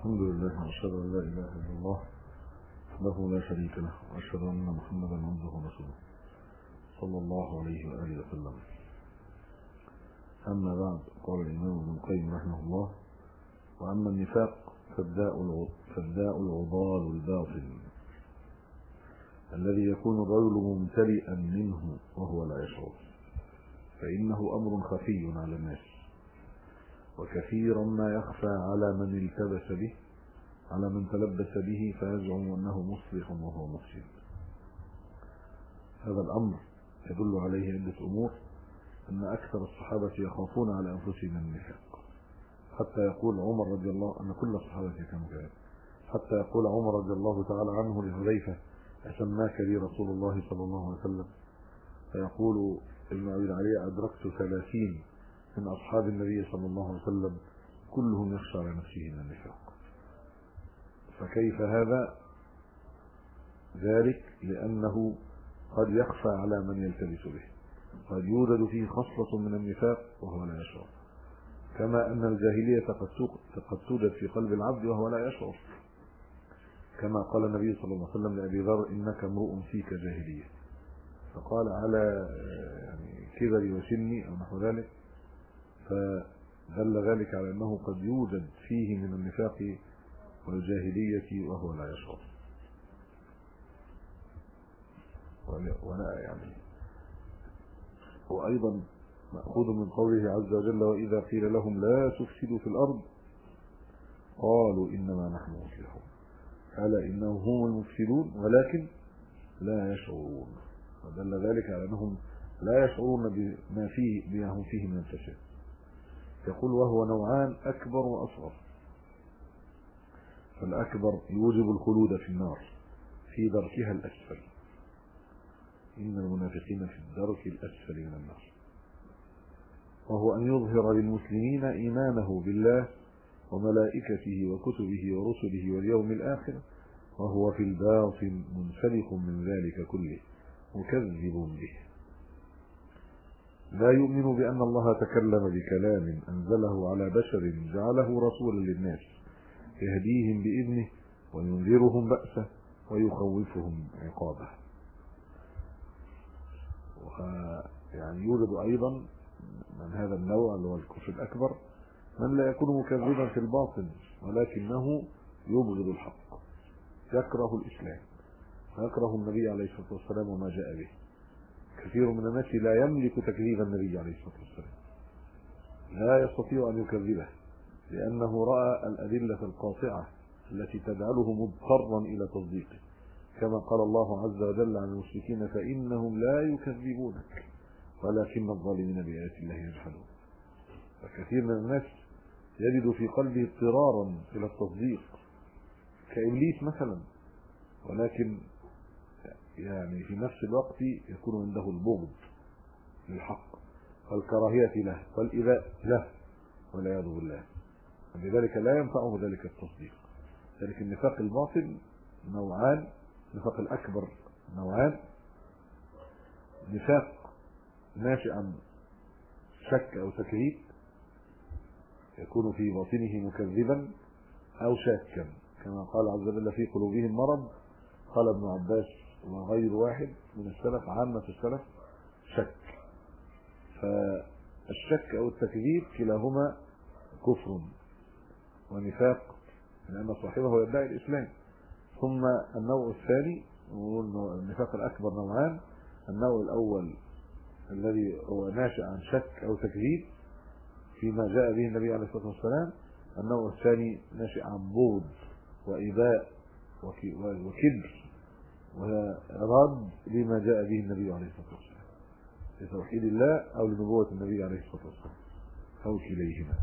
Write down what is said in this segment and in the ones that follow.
الحمد لله واشهد ان لا اله الا الله وحده لا شريك له واشهد ان محمدا عبده ورسوله صلى الله عليه واله وسلم. اما بعد، قال الامام ابن القيم رحمه الله: واما النفاق فالداء العضال الباطل الذي يكون الرجل ممتلئا منه وهو لا يشعر، فانه امر خفي على الناس، وكثيرا ما يخفى على من التبس به، على من تلبس به فيزعم انه مصلح وهو مفسد. هذا الامر يدل عليه عده امور: ان اكثر الصحابه يخافون على انفسهم النفاق، حتى يقول عمر رضي الله ان كل الصحابه كانوا كذلك، حتى يقول عمر رضي الله تعالى عنه لحذيفه: اسماك لي رسول الله صلى الله عليه وسلم؟ فيقول ابن ابي العلي: ادركت 30 من اصحاب النبي صلى الله عليه وسلم كلهم يخشى على نفسه من النفاق. فكيف هذا؟ ذلك لانه قد يخفى على من يلتبس به، قد يوجد فيه خصلة من النفاق وهو لا يشعر، كما ان الجاهلية قد توجد في قلب العبد وهو لا يشعر، كما قال النبي صلى الله عليه وسلم لأبي ذر: انك امرؤ فيك جاهلية، فقال على كبري وسني او نحو ذلك، فدل ذلك على انه قد يوجد فيه من النفاق والجاهلية وهو لا يشعر. ولا وايضا مأخوذ من قوله عز وجل: واذا قيل لهم لا تفسدوا في الارض قالوا انما نحن مصلحون، الا انهم هم المفسدون ولكن لا يشعرون. ودل ذلك على انهم لا يشعرون بما هم فيه من الفساد. يقول: وهو نوعان: اكبر واصغر. فالاكبر يوجب الخلود في النار في دركها الاسفل، ان المنافقين في الدرك الاسفل من النار، وهو ان يظهر للمسلمين ايمانه بالله وملائكته وكتبه ورسله واليوم الاخر، وهو في الباطن منسلخ من ذلك كله مكذب به، لا يؤمن بان الله تكلم بكلام انزله على بشر جعله رسولا للناس يهديهم باذنه وينذرهم بأسه ويخوفهم عقابه. يوجد ايضا من هذا النوع اللي هو الكفر الاكبر من لا يكون مكذبا في الباطن، ولكنه يبغض الحق، يكره الاسلام ويكره النبي عليه الصلاه والسلام وما جاء به. كثير من الناس لا يملك تكذيب النبي عليه الصلاه والسلام، لا يستطيع ان يكذبه، لانه راى الادله القاطعه التي تجعله مضطرا الى تصديقه، كما قال الله عز وجل عن المشركين: فانهم لا يكذبونك ولكن الظالمين بآيات الله يجحدون. فكثير من الناس يجد في قلبه اضطرارا الى التصديق كإبليس مثلا، ولكن في نفس الوقت يكون عنده البغض للحق والكراهية له والإيذاء له والعياذ بالله، ولذلك لا ينفعه ذلك التصديق. ذلك النفاق الباطن نوعان: النفاق الأكبر نوعان: نفاق ناشئ عن شك أو تكذيب، يكون في باطنه مكذبا أو شاكا، كما قال عز وجل: في قلوبهم مرض. قال ابن عباس وغير واحد من السلف، عامة السلف، شك. فالشك أو التكذيب كلاهما كفر ونفاق، لأن صاحبه يدعي الإسلام. ثم النوع الثاني، النفاق الأكبر نوعان: النوع الأول الذي هو ناشئ عن شك أو تكذيب فيما جاء به النبي عليه الصلاة والسلام. النوع الثاني ناشئ عن بغض وإباء وكبر ورد لما جاء به النبي عليه الصلاة والسلام، لتوحيد الله أو لنبوة النبي عليه الصلاة والسلام أو كليهما.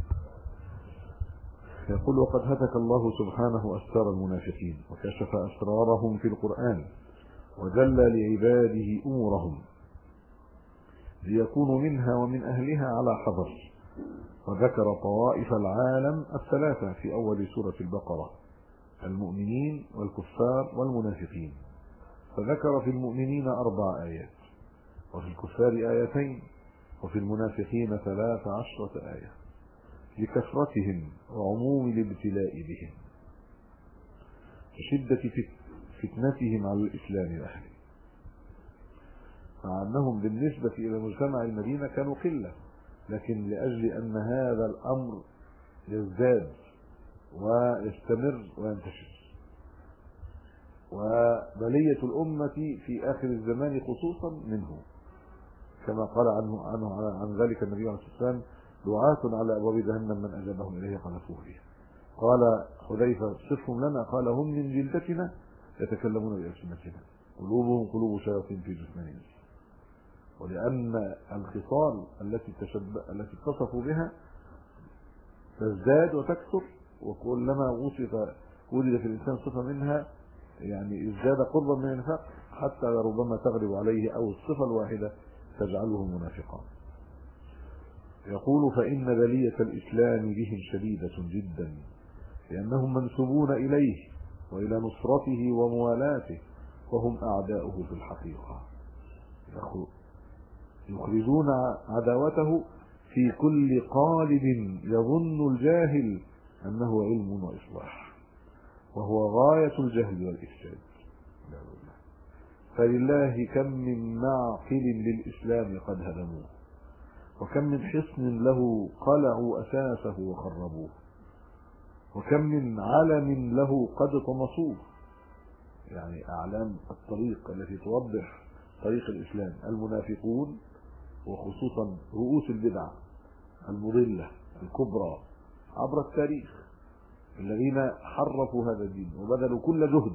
يقول: وقد هتك الله سبحانه أستار المنافقين وكشف أسرارهم في القرآن وجلى لعباده أمورهم ليكونوا منها ومن أهلها على حذر، وذكر طوائف العالم الثلاثة في أول سورة البقرة: المؤمنين والكفار والمنافقين، فذكر في المؤمنين 4 آيات، وفي الكفار 2 آية، وفي المنافقين 13 آية. لكثرتهم وعموم الابتلاء بهم وشدة فتنتهم على الإسلام وأهله، مع أنهم بالنسبة إلى مجتمع المدينة كانوا قلة، لكن لأجل أن هذا الأمر يزداد ويستمر وينتشر، وبلية الأمة في آخر الزمان خصوصا منه، كما قال عن ذلك النبي عليه الصلاة والسلام: دعاة على أبواب جهنم من أجابهم إليه قذفوه فيها. قال حذيفة: صفهم لنا. قال: هم من جلدتنا يتكلمون بألسنتنا قلوبهم قلوب شياطين في جثمان الناس. ولأن الخصال التي اتصفوا بها تزداد وتكثر، وكلما وجد في الإنسان صفة منها يعني ازداد قربا من النفاق، حتى ربما تغلب عليه أو الصفة الواحدة تجعله منافقا. يقول: فإن بلية الإسلام بهم شديدة جدا، لأنهم منسوبون إليه وإلى نصرته وموالاته، وهم أعداؤه في الحقيقة، يخرجون عداوته في كل قالب يظن الجاهل أنه علم وإصلاح، وهو غاية الجهل والإفساد. فلله كم من معقل للإسلام قد هدموه، وكم من حصن له قلعوا أساسه وخربوه، وكم من علم له قد طمسوه، يعني أعلام الطريق التي توضح طريق الإسلام المنافقون، وخصوصا رؤوس البدع المضلة الكبرى عبر التاريخ، الذين حرفوا هذا الدين وبذلوا كل جهد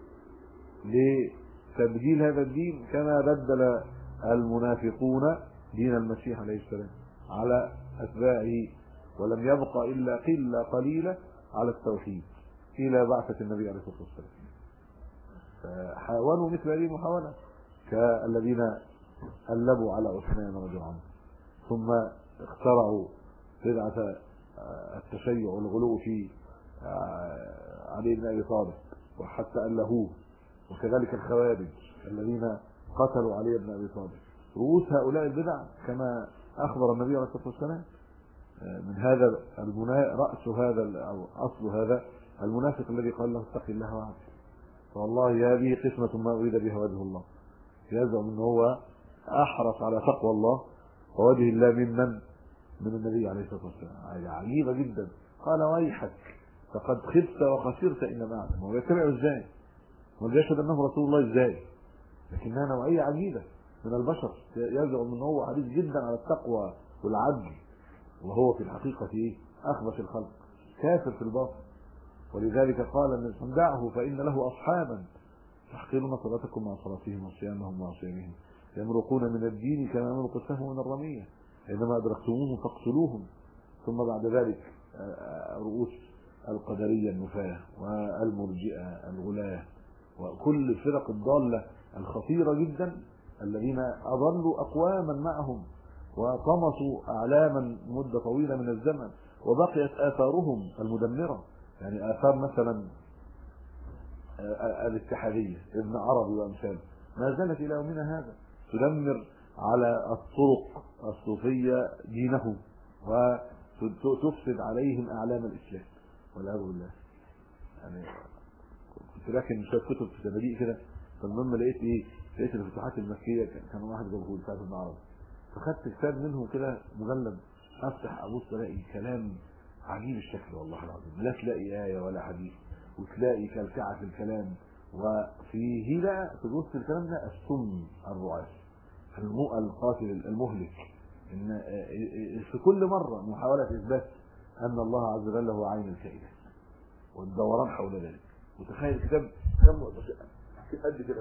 لتبديل هذا الدين، كما بدل المنافقون دين المسيح عليه السلام على أتباعه، ولم يبق إلا قلة قليلة على التوحيد إلى بعثة النبي عليه الصلاة والسلام. فحاولوا مثل هذه المحاولة كالذين قلبوا على عثمان رضي الله عنه، ثم اخترعوا بدعة التشيع والغلو في علي بن أبي طالب وحتى ألهوه، وكذلك الخوارج الذين قتلوا علي بن أبي طالب. رؤوس هؤلاء البدع كما أخبر النبي عليه الصلاة والسلام من هذا رأس هذا أو أصل هذا المنافق الذي قال له: اتق الله وعافِ. فوالله هذه قسمة ما أريد بها وجه الله، يزعم أنه هو أحرص على تقوى الله ووجه الله من النبي عليه الصلاة والسلام. عجيبة جدا. قال: ويحك فقد خبت وخسرت إن معكم. هو يتبع ازاي؟ هو يشهد أنه رسول الله ازاي؟ لكنها نوعية عجيبة من البشر، يزعم أنه هو حريص جدا على التقوى والعدل، وهو في الحقيقة أخبث الخلق، كافر في الباطن. ولذلك قال النبي: دعه فإن له أصحابا تحقرون صلاتكم مع صلاتهم وصيامهم مع صيامهم، يمرقون من الدين كما يمرق السهم من الرمية، إنما أدركتموهم فاقتلوهم. ثم بعد ذلك رؤوس القدرية النفاة والمرجئة الغلاة وكل الفرق الضالة الخطيرة جدا، الذين أضلوا أقواما معهم وطمسوا أعلاما مدة طويلة من الزمن، وبقيت آثارهم المدمرة. يعني آثار مثلا الاتحادية ابن عربي وأمثاله ما زالت إلى يومنا هذا تدمر على الطرق الصوفية دينهم وتفسد عليهم أعلام الإسلام والعياذ بالله. يعني كنت لكن شوية كتب في تباديء كده، فالمهم لقيت الفتوحات المكية، كان واحد جابه بتاعت ابن عربي، فخدت كتاب منه كده مجلد، افتح ابص الاقي كلام عجيب الشكل والله العظيم، لا تلاقي آية ولا حديث، وتلاقي كلكعة في الكلام، وفيه بقى في وسط الكلام ده السم الرعاش القاتل المهلك، ان في كل مرة محاولة اثبات ان الله عز وجل هو عين الكائنات والدوران حول ذلك. وتخيل الكتاب كم قد كده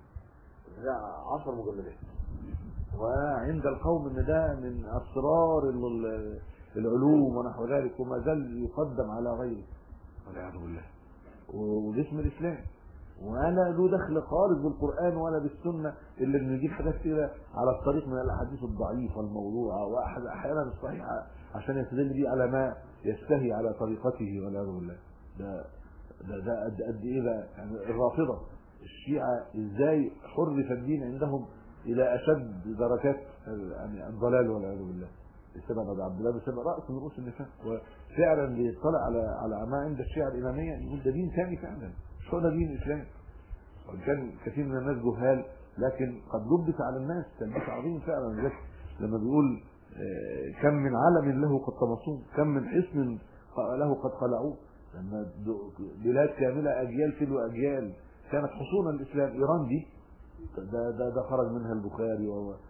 10 مجلدات، وعند القوم ان ده من اسرار العلوم ونحو ذلك، وما زال يقدم على غيره والعياذ بالله، وجسم الاسلام، وانا له دخل خالص بالقران ولا بالسنه، الا بنجيب حاجات كده على الطريق من الاحاديث الضعيفه الموضوعه واحيانا الصحيحه عشان يستدل بيه على ما يستهي على طريقته والعياذ بالله. ده قد ايه بقى؟ يعني الرافضه الشيعه ازاي حرف الدين عندهم الى اشد درجات يعني الضلال والعياذ بالله. سبع بن عبد الله بن سبع رأس من رؤوس النفاق. وفعلا بيطلع على ما عند الشيعة الإمامية يقول ده دين ثاني فعلا، مش هو ده دين الإسلام. وإن كان كثير من الناس جهال لكن قد لبس على الناس تلبيس عظيم فعلا. ذلك لما بيقول كم من علم له قد طمسوه، كم من حصن له قد خلعوه. لما بلاد كاملة أجيال تلو أجيال كانت حصون الإسلام، إيران دي ده خرج منها البخاري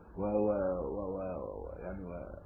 يعني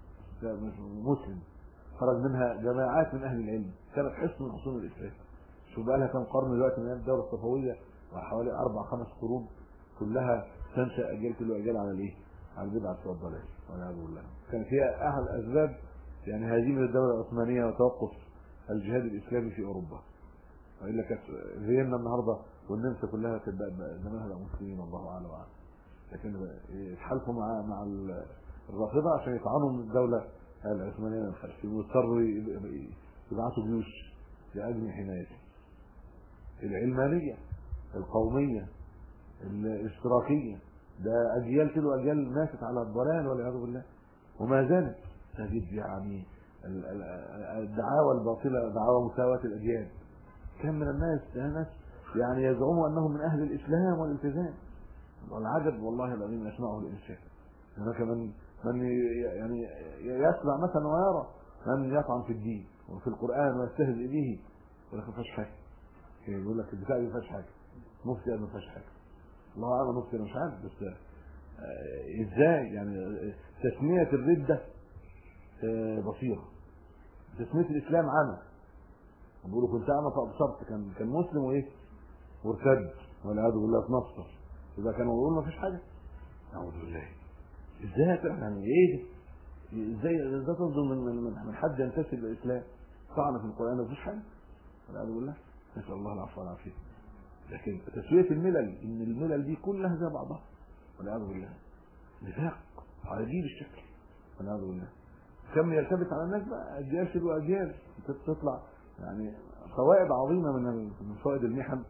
مسلم، خرج منها جماعات من أهل العلم، كانت حصن من حصون الإسلام. شو بقى لها كم قرن دلوقتي من الدولة الصفوية، وحوالي 4-5 قرون كلها تنشأ أجيال تلو أجيال على الإيه؟ على البدعة والضلال والعياذ بالله. كان فيها أحد أسباب يعني هزيمة الدولة العثمانية وتوقف الجهاد الإسلامي في أوروبا. وإلا كانت فيينا النهارده والنمسا كلها كانت زمانها بقى مسلمين الله أعلم وأعلم. لكن اتحالفوا مع الرافضة عشان يطعنوا من الدولة العثمانية من خلف، واضطروا يبعثوا جيوش لأجل حمايته. العلمانية، القومية، الاشتراكية، ده أجيال تلو أجيال ماتت على الضلال والعياذ بالله، وما زالت تجد يعني الدعاوى الباطلة، دعاوى مساواة الأجيال. كم من الناس يعني يزعموا أنهم من أهل الإسلام والالتزام، والعجب والله العظيم يسمعه الإنسان. هناك من يعني يسمع مثلا ويرى من يطعن في الدين وفي القرآن ويستهزئ به، ولا ما فيهاش حاجة. يقول لك البتاع دي ما فيهاش حاجة، مفتي ما فيهاش حاجة، الله أعلم مفتي مش عارف. بس إزاي يعني تسمية الردة بصيرة، تسمية الإسلام عمى. بيقولوا كنت أعمى فأبصرت، كان مسلم وإيه وارتد والعياذ بالله في نصر، إذا كانوا يقولون ما فيش حاجة. أعوذ بالله، إزاي يعني إيه؟ إزاي تصدر من حد ينتسب للإسلام طعن في القرآن ما فيش حاجة والعياذ بالله، نسأل الله العفو والعافية. لكن تسوية الملل، إن الملل دي كلها زي بعضها والعياذ بالله، نفاق عجيب الشكل والعياذ بالله. كم يلتبس على الناس بقى أجيال تلو أجيال تطلع يعني فوائد عظيمة من فوائد المحن،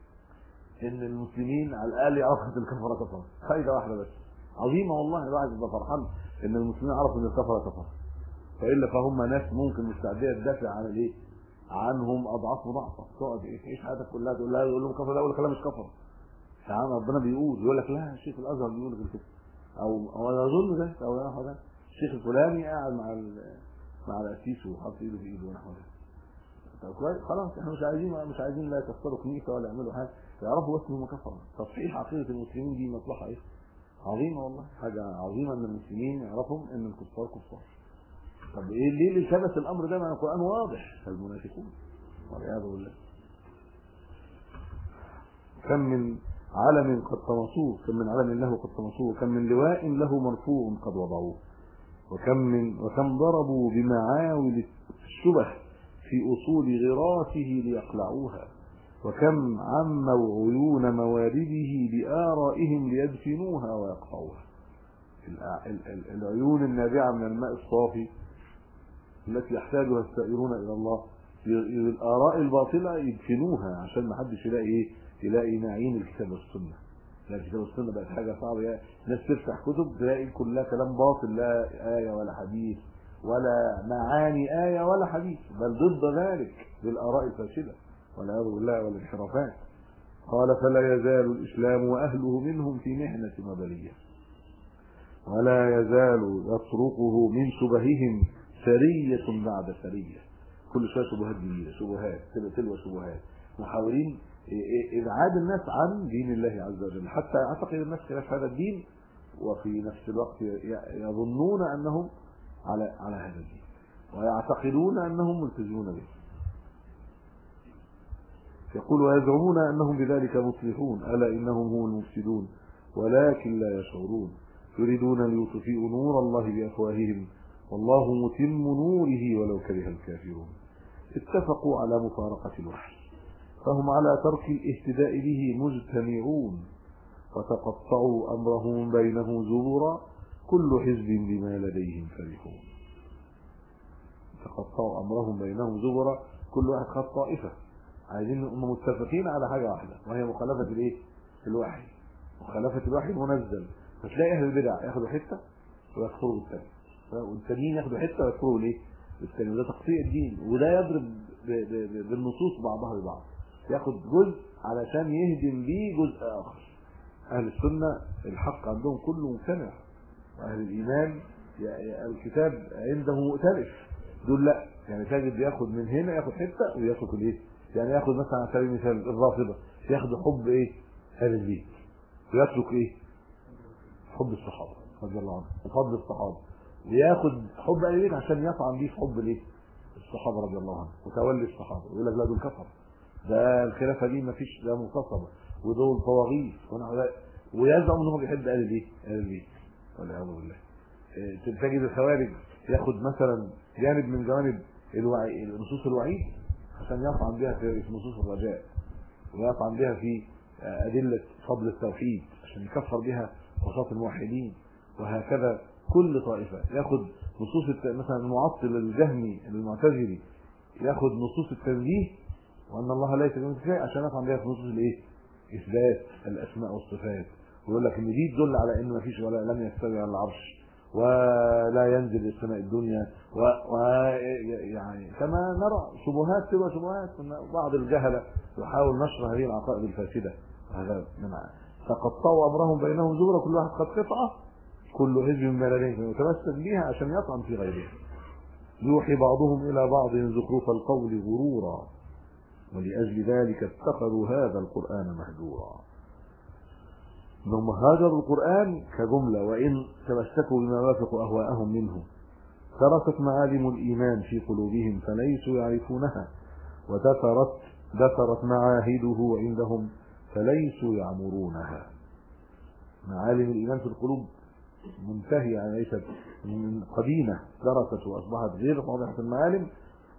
ان المسلمين على الاقل يعرفوا الكفره كفره. فائده واحده بس عظيمه والله، الواحد يبقى فرحان ان المسلمين عرفوا ان الكفره كفره، والا فهم ناس ممكن مستعديه تدافع عن الايه عنهم اضعاف مضاعفه. تقعد تعيش حياتك كلها تقول لهم كفره، ده اول كلام مش كفره. تعالى ربنا يقول لك لا الشيخ الازهر بيقول غير كده، او يظن ده او يا ده الشيخ الفلاني قاعد مع القسيس وحاطط ايده في ايده ونحو ده. طب كويس خلاص، احنا مش عايزين لا يكسروا كنيسه ولا يعملوا حاجه، يعرفوا بس انهم كفروا. تصحيح عقيده المسلمين دي مصلحه ايه عظيمه والله، حاجه عظيمه ان المسلمين يعرفوا ان الكفار كفار. طب ايه ليه اللي لبس الامر ده مع القران واضح؟ المنافقون والعياذ بالله. كم من علم قد طمسوه، كم من علم له قد طمسوه، كم من لواء له مرفوع قد وضعوه، وكم ضربوا بمعاول الشبه في أصول غراسه ليقلعوها، وكم عموا عيون موارده بآرائهم ليدفنوها ويقطعوها. العيون النابعة من الماء الصافي التي يحتاجها السائرون إلى الله، الآراء الباطلة يدفنوها عشان ما حدش يلاقي معين الكتاب والسنة. لا الكتاب والسنة بقت حاجة صعبة، ناس تفتح كتب تلاقي كلها كلام باطل، لا آية ولا حديث ولا معاني آية ولا حديث، بل ضد ذلك بالآراء الفاشلة والعياذ بالله والانحرافات. قال فلا يزال الإسلام وأهله منهم في محنة وبلية، ولا يزال يطرقه من شبههم سرية بعد سرية. كل شوية شبهات جديدة، شبهات تلو شبهات، محاولين إبعاد الناس عن دين الله عز وجل، حتى يعتقد الناس خلاف هذا الدين، وفي نفس الوقت يظنون أنهم على هذا الدين، ويعتقدون أنهم ملتزمون به. يقول ويزعمون أنهم بذلك مصلحون، ألا إنهم هم المفسدون ولكن لا يشعرون، يريدون ليطفئوا نور الله بأفواههم والله متم نوره ولو كره الكافرون. اتفقوا على مفارقة الوحي فهم على ترك الاهتداء به مجتمعون، وتقطعوا أمرهم بينه زبرا كل حزب بما لديهم فرحون. تقطعوا أمرهم بينهم زبرا، كل واحد خد طائفة، عايزين هم متفقين على حاجة واحدة وهي مخالفة الوحي، مخالفة الوحي المنزل. فتلاقي أهل البدع ياخدوا حتة ويكفروا بالتاني، والتانيين ياخدوا حته ويذكروا ليه الثاني، وده تقطيع الدين، وده يضرب بالنصوص بعضها ببعض، ياخد جزء علشان يهدم بيه جزء اخر. اهل السنه الحق عندهم كله مجتمع، واهل الايمان الكتاب عنده مؤتلف، دول لا، يعني تجد ياخد من هنا ياخد حته وياخد الايه، يعني ياخد مثلا على سبيل المثال الرافضه ياخد حب ايه اهل البيت، ويترك ايه حب الصحابه رضي الله عنهم وفضل الصحابه، وياخد حب اهل البيت عشان يطعن بيه في حب الايه الصحابه رضي الله عنهم وتولي الصحابه، ويقول لك لا دول كفر، ده الخلافه دي ما فيش، ده مغتصبه ودول طواغيت ونحو ذلك، ويزعم انه بيحب اهل الايه اهل البيت والعياذ بالله. تجد الخوارج ياخد مثلا جانب من جوانب الوعي نصوص الوعيد عشان يطعن بها في نصوص الرجاء، ويطعن بها في ادله فضل التوحيد عشان يكفر بها وسط الموحدين، وهكذا كل طائفه ياخد نصوص مثلا المعطل الجهمي المعتزلي ياخد نصوص التنزيه وان الله ليس كمثله شيء عشان يطعن بها في نصوص الايه اثبات الاسماء والصفات، ويقول لك ان دي تدل على ان ما فيش ولا لم يستوي على العرش ولا ينزل للسماء الدنيا يعني كما نرى شبهات تبقى شبهات من بعض الجهله يحاول نشر هذه العقائد الفاسده، هذا من تقطعوا امرهم بينهم زبرا كل واحد قد قطعه كل حزب بما لديهم يتمسك بها عشان يطعن في غيره، يوحي بعضهم الى بعض زخرف القول غرورا ولأجل ذلك اتخذوا هذا القرآن مهجورا. انهم هاجروا القرآن كجملة وإن تمسكوا بما وافق أهواءهم منه، تركت معالم الإيمان في قلوبهم فليسوا يعرفونها، ودثرت معاهده عندهم فليسوا يعمرونها. معالم الإيمان في القلوب منتهية، يعني ليست قديمة، درست وأصبحت غير واضحة المعالم،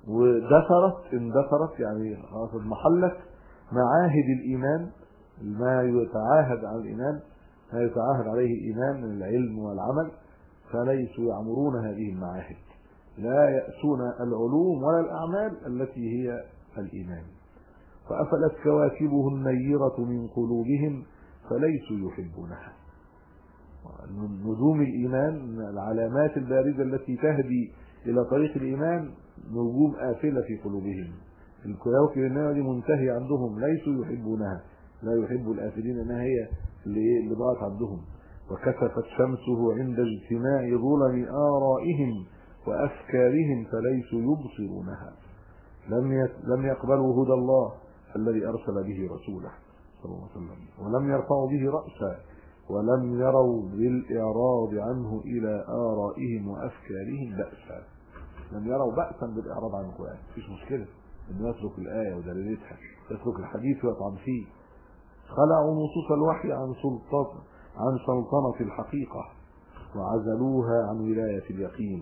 اندثرت يعني خلاص محلت معاهد الإيمان، ما يتعاهد على الإيمان ما يتعاهد عليه الإيمان من العلم والعمل، فليسوا يعمرون هذه المعاهد، لا يأسون العلوم ولا الأعمال التي هي الإيمان، فأفلت كواكبه النيرة من قلوبهم فليسوا يحبونها. نجوم الإيمان العلامات البارزة التي تهدي إلى طريق الإيمان نجوم آفلة في قلوبهم، الكواكب النيرة دي منتهي عندهم ليسوا يحبونها، لا يحب الآفلين انها هي اللي ضاعت عندهم. وكسفت شمسه عند اجتماع ظلم آرائهم وأفكارهم فليسوا يبصرونها، لم يقبلوا هدى الله الذي أرسل به رسوله صلى الله عليه وسلم، ولم يرفعوا به رأسا، ولم يروا بالإعراض عنه إلى آرائهم وأفكارهم بأسا. لم يروا بأسا بالإعراض عن القرآن، مفيش مشكلة إنه يترك الآية ودلالتها، يترك الحديث ويطعن فيه. خلعوا نصوص الوحي عن سلطنة الحقيقة وعزلوها عن ولاية اليقين.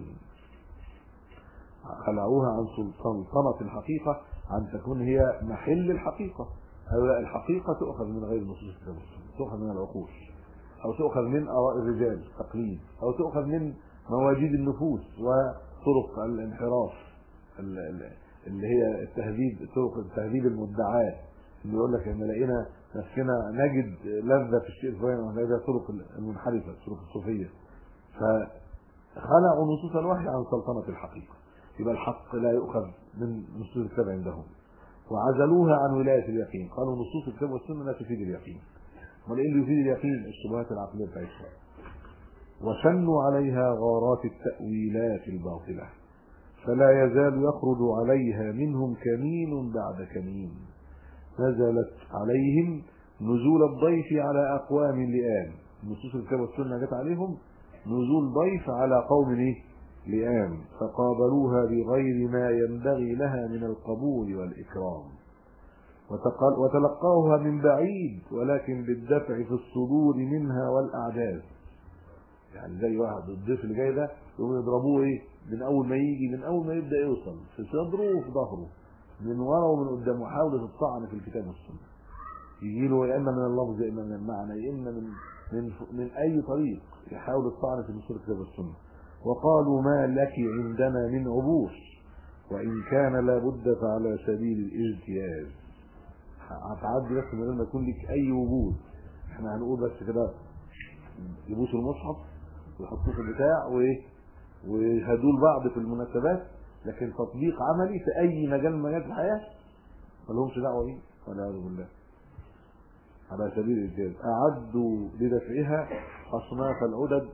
خلعوها عن سلطنة الحقيقة، عن تكون هي محل الحقيقة. هؤلاء الحقيقة تؤخذ من غير نصوص الكتاب والسنة، تؤخذ من العقول، أو تؤخذ من آراء الرجال تقليد، أو تؤخذ من مواجيد النفوس وطرق الانحراف اللي هي التهذيب، طرق التهذيب المدعاة، اللي يقول لك ان لقينا نفسنا نجد لذة في الشيء الفلاني، وهذه طرق المنحرفة، طرق الصوفية. فخلعوا نصوص الوحي عن سلطنة الحقيقة، يبقى الحق لا يؤخذ من نصوص الكتاب عندهم. وعزلوها عن ولاية اليقين، قالوا نصوص الكتاب والسنة لا تفيد اليقين، امال ايه اللي يفيد اليقين؟ الشبهات العقلية بتاعتها. وشنوا عليها غارات التأويلات الباطلة، فلا يزال يخرج عليها منهم كمين بعد كمين. نزلت عليهم نزول الضيف على أقوام لئام، نصوص الكتاب والسنة جت عليهم نزول ضيف على قوم لئام، فقابلوها بغير ما ينبغي لها من القبول والإكرام، وتلقاوها من بعيد ولكن بالدفع في الصدور منها والأعداد. يعني زي واحد الضيف اللي جاي ده يقوم يضربوه ايه من اول ما يجي، من اول ما يبدا يوصل في صدره وفي ظهره، من ورا ومن قدام، محاوله الطعن في الكتاب والسنه. يجي له يا اما من اللفظ يا اما من المعنى يا اما من اي طريق، يحاول الطعن في نصوص الكتاب والسنه. وقالوا ما لك عندنا من عبوس، وان كان لابد فعلى سبيل الاجتياز. هتعدي بس من غير ما يكون لك اي وجود، احنا هنقول بس كده يبوسوا المصحف ويحطوه في البتاع وايه ويشهدوا لبعض في المناسبات، لكن تطبيق عملي في اي مجال من مجالات الحياه ما لهمش دعوه بيه والعياذ بالله. على سبيل الإنجاز أعدوا لدفعها أصناف العدد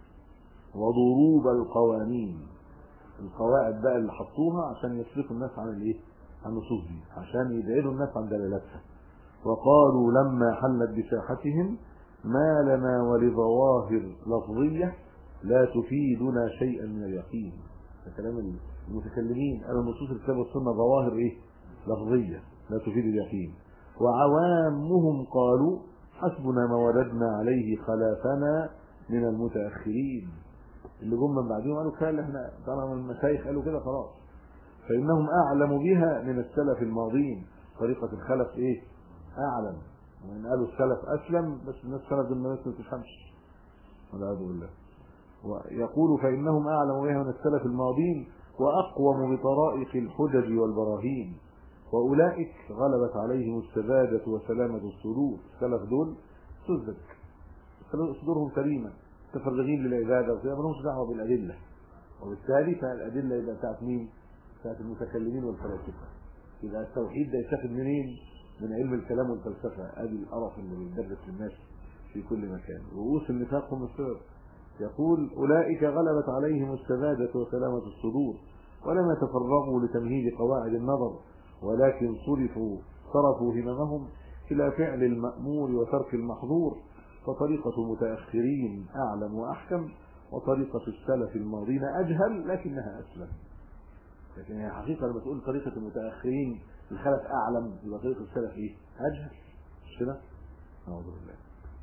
وضروب القوانين، القواعد بقى اللي حطوها عشان يصرفوا الناس عن الايه؟ عن النصوص دي، عشان يبعدوا الناس عن دلالاتها. وقالوا لما حلت بساحتهم ما لنا ولظواهر لفظية لا تفيدنا شيئا من اليقين. ده كلام المتكلمين، قالوا نصوص الكتاب والسنة ظواهر ايه؟ لفظية لا تفيد اليقين. وعوامهم قالوا حسبنا ما وجدنا عليه خلافنا من المتأخرين، اللي جم من بعدهم قالوا كده، احنا طالما المشايخ قالوا كده خلاص، فإنهم أعلم بها من السلف الماضين. طريقة الخلف ايه؟ أعلم. وإن قالوا السلف أسلم، بس الناس السلف دول الناس ما تفهمش والعياذ بالله. ويقول فإنهم أعلم بها من السلف الماضين وأقوم بطرائق الحجج والبراهين، وأولئك غلبت عليهم السذاجة وسلامة الصدور. السلف دول سذج، صدورهم سليمة، متفرغين للعبادة وكده، ما لهمش دعوة بالأدلة، وبالتالي فالأدلة يبقى بتاعت مين؟ بتاعت المتكلمين والفلاسفة. يبقى التوحيد ده يتاخد منين؟ من علم الكلام والفلسفة. ادي القرف اللي بيدرس للناس في كل مكان. رؤوس النفاق هم السبب. يقول أولئك غلبت عليهم السذاجة وسلامة الصدور ولم يتفرغوا لتمهيد قواعد النظر، ولكن صرفوا هممهم إلى فعل المأمور وترك المحظور. فطريقة المتأخرين أعلم وأحكم، وطريقة السلف الماضين أجهل لكنها أسلم. لكن هي حقيقة لما تقول طريقة المتأخرين الخلف أعلم، يبقى طريقة السلف إيه؟ أجهل. مش كده؟ أعوذ بالله.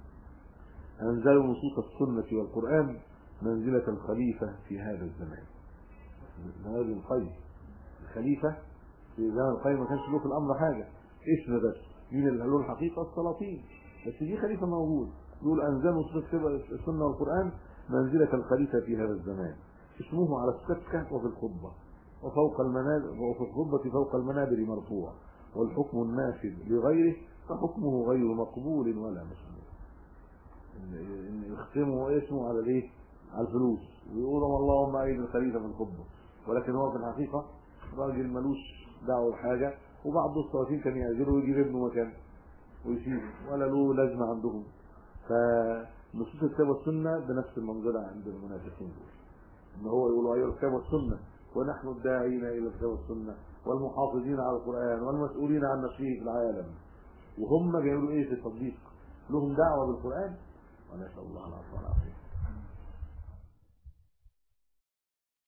أنزلوا نصوص السنة والقرآن منزلة الخليفة في هذا الزمان. هذا القيم الخليفة في زمان القيم ما كانش له في الأمر حاجة، اسم بس. مين اللي له الحقيقة؟ السلاطين، بس دي خليفة موجود. دول أنزلوا نصوص السنة والقرآن منزلة الخليفة في هذا الزمان، اسمه على السكة وفي الخطبة وفوق المنابر، وفي الخطبة فوق المنابر مرفوع، والحكم النافذ لغيره فحكمه غير مقبول ولا مسموع. إن يختموا اسمه على الايه؟ على الفلوس، ويقولوا اللهم أيد الخليفة في الخطبة، ولكن هو في الحقيقة راجل ملوش دعوة بحاجة، وبعض السلاطين كان يأجره ويجيب ابنه مكانه ويسيبه ولا له لازمة عندهم. فنصوص الكتاب والسنة بنفس المنزلة عند المنافقين دول، ان هو يقولوا ايها الكتاب والسنة، ونحن الداعين الى الكتاب والسنة والمحافظين على القرآن والمسؤولين عن نشره في العالم، وهم بيقولوا ايه في التطبيق؟ لهم دعوة بالقرآن؟ ونسأل الله العفو والعافية.